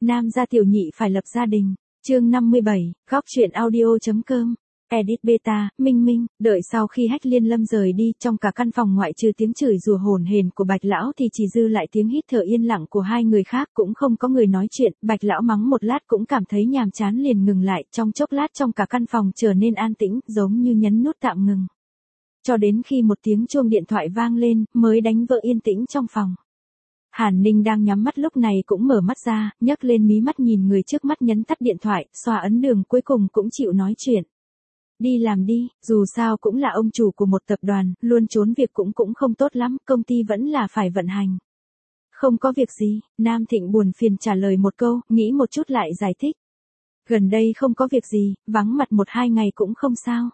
Nam gia tiểu nhị phải lập gia đình. Chương 57, góc truyện audio.com. Edit beta, Minh Minh, đợi sau khi Hách Liên Lâm rời đi, trong cả căn phòng ngoại trừ tiếng chửi rủa hổn hển của Bạch lão thì chỉ dư lại tiếng hít thở yên lặng của hai người khác, cũng không có người nói chuyện. Bạch lão mắng một lát cũng cảm thấy nhàm chán liền ngừng lại, trong chốc lát trong cả căn phòng trở nên an tĩnh, giống như nhấn nút tạm ngừng. Cho đến khi một tiếng chuông điện thoại vang lên, mới đánh vỡ yên tĩnh trong phòng. Hàn Ninh đang nhắm mắt lúc này cũng mở mắt ra, nhấc lên mí mắt nhìn người trước mắt nhấn tắt điện thoại, xoa ấn đường cuối cùng cũng chịu nói chuyện. Đi làm đi, dù sao cũng là ông chủ của một tập đoàn, luôn trốn việc cũng không tốt lắm, công ty vẫn là phải vận hành. Không có việc gì, Nam Thịnh buồn phiền trả lời một câu, nghĩ một chút lại giải thích. Gần đây không có việc gì, vắng mặt 1-2 ngày cũng không sao.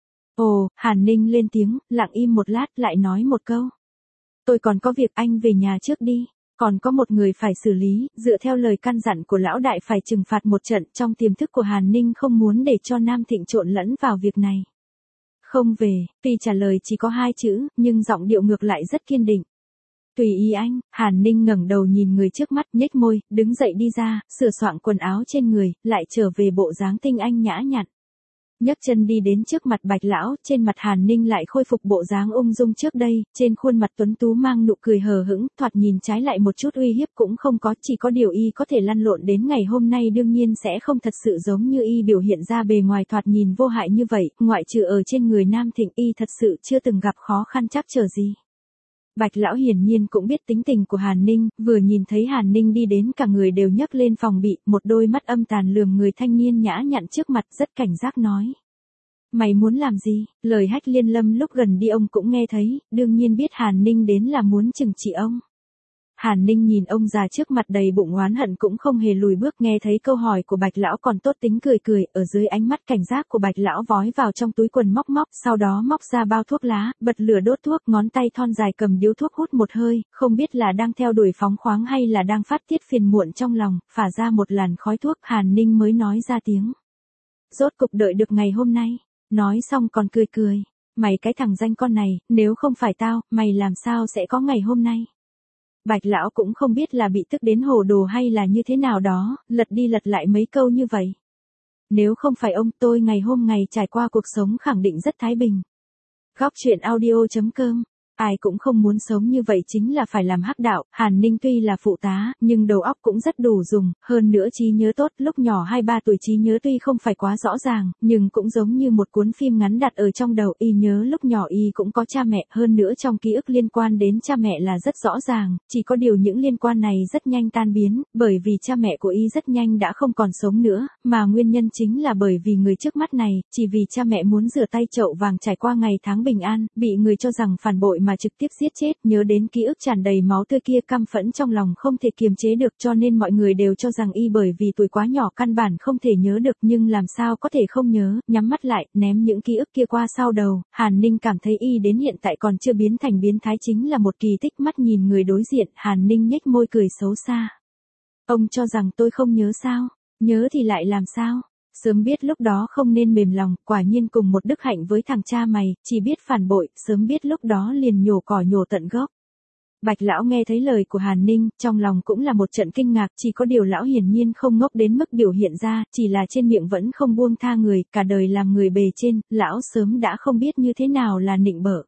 Ồ, Hàn Ninh lên tiếng, lặng im một lát lại nói một câu. Tôi còn có việc, anh về nhà trước đi. Còn có một người phải xử lý, dựa theo lời căn dặn của lão đại phải trừng phạt một trận, trong tiềm thức của Hàn Ninh không muốn để cho Nam Thịnh trộn lẫn vào việc này. Không về, tuy trả lời chỉ có 2 chữ, nhưng giọng điệu ngược lại rất kiên định. Tùy ý anh. Hàn Ninh ngẩng đầu nhìn người trước mắt, nhếch môi, đứng dậy đi ra, sửa soạn quần áo trên người, lại trở về bộ dáng tinh anh nhã nhặn. Nhấc chân đi đến trước mặt Bạch lão, trên mặt Hàn Ninh lại khôi phục bộ dáng ung dung trước đây, trên khuôn mặt tuấn tú mang nụ cười hờ hững, thoạt nhìn trái lại một chút uy hiếp cũng không có, chỉ có điều y có thể lăn lộn đến ngày hôm nay đương nhiên sẽ không thật sự giống như y biểu hiện ra bề ngoài thoạt nhìn vô hại như vậy, ngoại trừ ở trên người Nam Thịnh y thật sự chưa từng gặp khó khăn trắc trở gì. Bạch lão hiển nhiên cũng biết tính tình của Hàn Ninh, vừa nhìn thấy Hàn Ninh đi đến cả người đều nhấc lên phòng bị, một đôi mắt âm tàn lườm người thanh niên nhã nhặn trước mặt, rất cảnh giác nói. Mày muốn làm gì? Lời Hách Liên Lâm lúc gần đi ông cũng nghe thấy, đương nhiên biết Hàn Ninh đến là muốn trừng trị ông. Hàn Ninh nhìn ông già trước mặt đầy bụng oán hận cũng không hề lùi bước, nghe thấy câu hỏi của Bạch lão còn tốt tính cười cười, ở dưới ánh mắt cảnh giác của Bạch lão vói vào trong túi quần móc, sau đó móc ra bao thuốc lá, bật lửa đốt thuốc, ngón tay thon dài cầm điếu thuốc hút một hơi, không biết là đang theo đuổi phóng khoáng hay là đang phát tiết phiền muộn trong lòng, phả ra một làn khói thuốc, Hàn Ninh mới nói ra tiếng. Rốt cục đợi được ngày hôm nay. Nói xong còn cười. Mày cái thằng danh con này, nếu không phải tao, mày làm sao sẽ có ngày hôm nay? Bạch lão cũng không biết là bị tức đến hồ đồ hay là như thế nào đó, lật đi lật lại mấy câu như vậy. Nếu không phải ông, tôi ngày hôm ngày trải qua cuộc sống khẳng định rất thái bình. Góc truyện audio.com. Ai cũng không muốn sống như vậy, chính là phải làm hắc đạo. Hàn Ninh tuy là phụ tá, nhưng đầu óc cũng rất đủ dùng, hơn nữa trí nhớ tốt, lúc nhỏ 2-3 tuổi trí nhớ tuy không phải quá rõ ràng, nhưng cũng giống như một cuốn phim ngắn đặt ở trong đầu, y nhớ lúc nhỏ y cũng có cha mẹ, hơn nữa trong ký ức liên quan đến cha mẹ là rất rõ ràng, chỉ có điều những liên quan này rất nhanh tan biến, bởi vì cha mẹ của y rất nhanh đã không còn sống nữa, mà nguyên nhân chính là bởi vì người trước mắt này, chỉ vì cha mẹ muốn rửa tay chậu vàng trải qua ngày tháng bình an, bị người cho rằng phản bội mà trực tiếp giết chết, nhớ đến ký ức tràn đầy máu tươi kia căm phẫn trong lòng không thể kiềm chế được, cho nên mọi người đều cho rằng y bởi vì tuổi quá nhỏ căn bản không thể nhớ được, nhưng làm sao có thể không nhớ, nhắm mắt lại, ném những ký ức kia qua sau đầu, Hàn Ninh cảm thấy y đến hiện tại còn chưa biến thành biến thái chính là một kỳ tích. Mắt nhìn người đối diện, Hàn Ninh nhếch môi cười xấu xa. Ông cho rằng tôi không nhớ sao? Nhớ thì lại làm sao? Sớm biết lúc đó không nên mềm lòng, quả nhiên cùng một đức hạnh với thằng cha mày, chỉ biết phản bội, sớm biết lúc đó liền nhổ cỏ nhổ tận gốc. Bạch lão nghe thấy lời của Hàn Ninh, trong lòng cũng là một trận kinh ngạc, chỉ có điều lão hiển nhiên không ngốc đến mức biểu hiện ra, chỉ là trên miệng vẫn không buông tha người, cả đời làm người bề trên, lão sớm đã không biết như thế nào là nịnh bợ.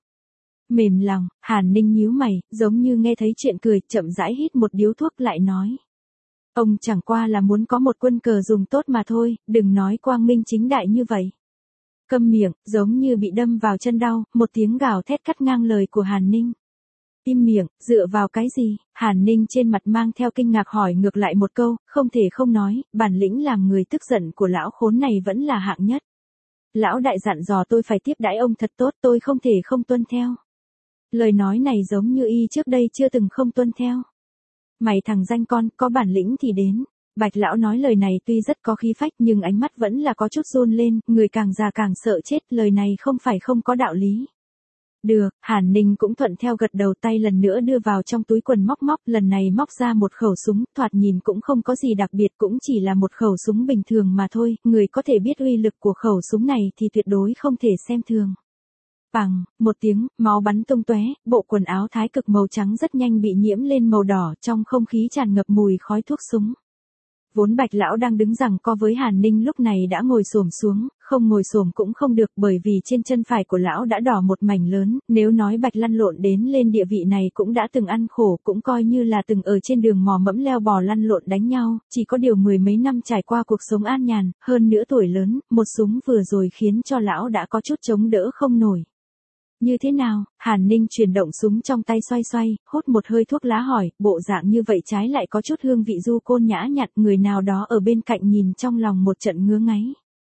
Mềm lòng, Hàn Ninh nhíu mày, giống như nghe thấy chuyện cười, chậm rãi hít một điếu thuốc lại nói. Ông chẳng qua là muốn có một quân cờ dùng tốt mà thôi, đừng nói quang minh chính đại như vậy. Câm miệng, giống như bị đâm vào chân đau, một tiếng gào thét cắt ngang lời của Hàn Ninh. Im miệng, dựa vào cái gì? Hàn Ninh trên mặt mang theo kinh ngạc hỏi ngược lại một câu, không thể không nói, bản lĩnh làm người tức giận của lão khốn này vẫn là hạng nhất. Lão đại dặn dò tôi phải tiếp đãi ông thật tốt, tôi không thể không tuân theo. Lời nói này giống như y trước đây chưa từng không tuân theo. Mày thằng danh con, có bản lĩnh thì đến. Bạch lão nói lời này tuy rất có khí phách nhưng ánh mắt vẫn là có chút run lên, người càng già càng sợ chết, lời này không phải không có đạo lý. Được, Hàn Ninh cũng thuận theo gật đầu, tay lần nữa đưa vào trong túi quần móc, lần này móc ra một khẩu súng, thoạt nhìn cũng không có gì đặc biệt, cũng chỉ là một khẩu súng bình thường mà thôi, người có thể biết uy lực của khẩu súng này thì tuyệt đối không thể xem thường. Bằng, một tiếng, máu bắn tung tóe, bộ quần áo thái cực màu trắng rất nhanh bị nhiễm lên màu đỏ, trong không khí tràn ngập mùi khói thuốc súng. Vốn Bạch lão đang đứng giằng co với Hàn Ninh lúc này đã ngồi xổm xuống, không ngồi xổm cũng không được bởi vì trên chân phải của lão đã đỏ một mảnh lớn, nếu nói Bạch lăn lộn đến lên địa vị này cũng đã từng ăn khổ, cũng coi như là từng ở trên đường mò mẫm leo bò lăn lộn đánh nhau, chỉ có điều mười mấy năm trải qua cuộc sống an nhàn, hơn nữa tuổi lớn, một súng vừa rồi khiến cho lão đã có chút chống đỡ không nổi. Như thế nào? Hàn Ninh chuyển động súng trong tay xoay xoay, hút một hơi thuốc lá hỏi, bộ dạng như vậy trái lại có chút hương vị du côn nhã nhặn, người nào đó ở bên cạnh nhìn trong lòng một trận ngứa ngáy.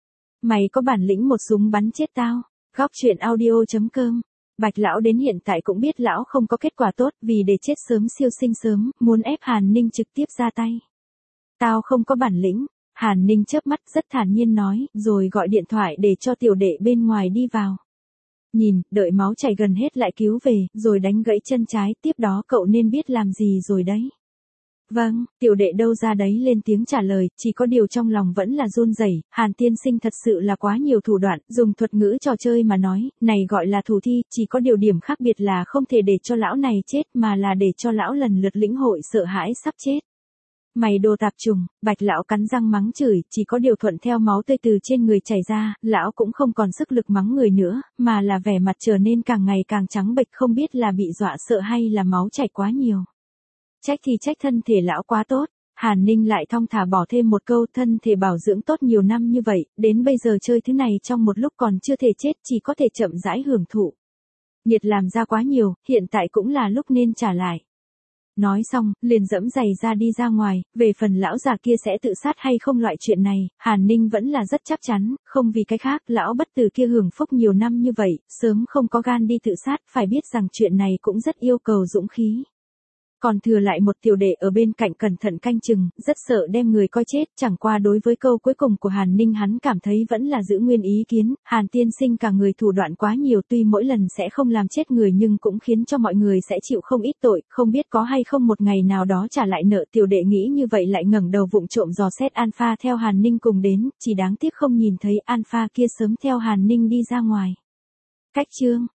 Mày có bản lĩnh một súng bắn chết tao. Góc truyện audio.com. Bạch lão đến hiện tại cũng biết lão không có kết quả tốt vì để chết sớm siêu sinh sớm, muốn ép Hàn Ninh trực tiếp ra tay. Tao không có bản lĩnh. Hàn Ninh chớp mắt rất thản nhiên nói, rồi gọi điện thoại để cho tiểu đệ bên ngoài đi vào. Nhìn, đợi máu chảy gần hết lại cứu về, rồi đánh gãy chân trái, tiếp đó cậu nên biết làm gì rồi đấy. Vâng, tiểu đệ đâu ra đấy lên tiếng trả lời, chỉ có điều trong lòng vẫn là run rẩy. Hàn tiên sinh thật sự là quá nhiều thủ đoạn, dùng thuật ngữ trò chơi mà nói, này gọi là thủ thi, chỉ có điều điểm khác biệt là không thể để cho lão này chết mà là để cho lão lần lượt lĩnh hội sợ hãi sắp chết. Mày đồ tạp trùng, Bạch lão cắn răng mắng chửi, chỉ có điều thuận theo máu tươi từ trên người chảy ra, lão cũng không còn sức lực mắng người nữa, mà là vẻ mặt trở nên càng ngày càng trắng bệch, không biết là bị dọa sợ hay là máu chảy quá nhiều. Trách thì trách thân thể lão quá tốt. Hàn Ninh lại thong thả bỏ thêm một câu, thân thể bảo dưỡng tốt nhiều năm như vậy, đến bây giờ chơi thứ này trong một lúc còn chưa thể chết, chỉ có thể chậm rãi hưởng thụ. Nhiệt làm ra quá nhiều, hiện tại cũng là lúc nên trả lại. Nói xong, liền dẫm giày ra đi ra ngoài, về phần lão già kia sẽ tự sát hay không loại chuyện này, Hàn Ninh vẫn là rất chắc chắn, không vì cái khác, lão bất tử kia hưởng phúc nhiều năm như vậy, sớm không có gan đi tự sát, phải biết rằng chuyện này cũng rất yêu cầu dũng khí. Còn thừa lại một tiểu đệ ở bên cạnh cẩn thận canh chừng, rất sợ đem người coi chết, chẳng qua đối với câu cuối cùng của Hàn Ninh hắn cảm thấy vẫn là giữ nguyên ý kiến, Hàn tiên sinh cả người thủ đoạn quá nhiều, tuy mỗi lần sẽ không làm chết người nhưng cũng khiến cho mọi người sẽ chịu không ít tội, không biết có hay không một ngày nào đó trả lại nợ. Tiểu đệ nghĩ như vậy lại ngẩng đầu vụng trộm dò xét Alpha theo Hàn Ninh cùng đến, chỉ đáng tiếc không nhìn thấy Alpha kia sớm theo Hàn Ninh đi ra ngoài. Cách chương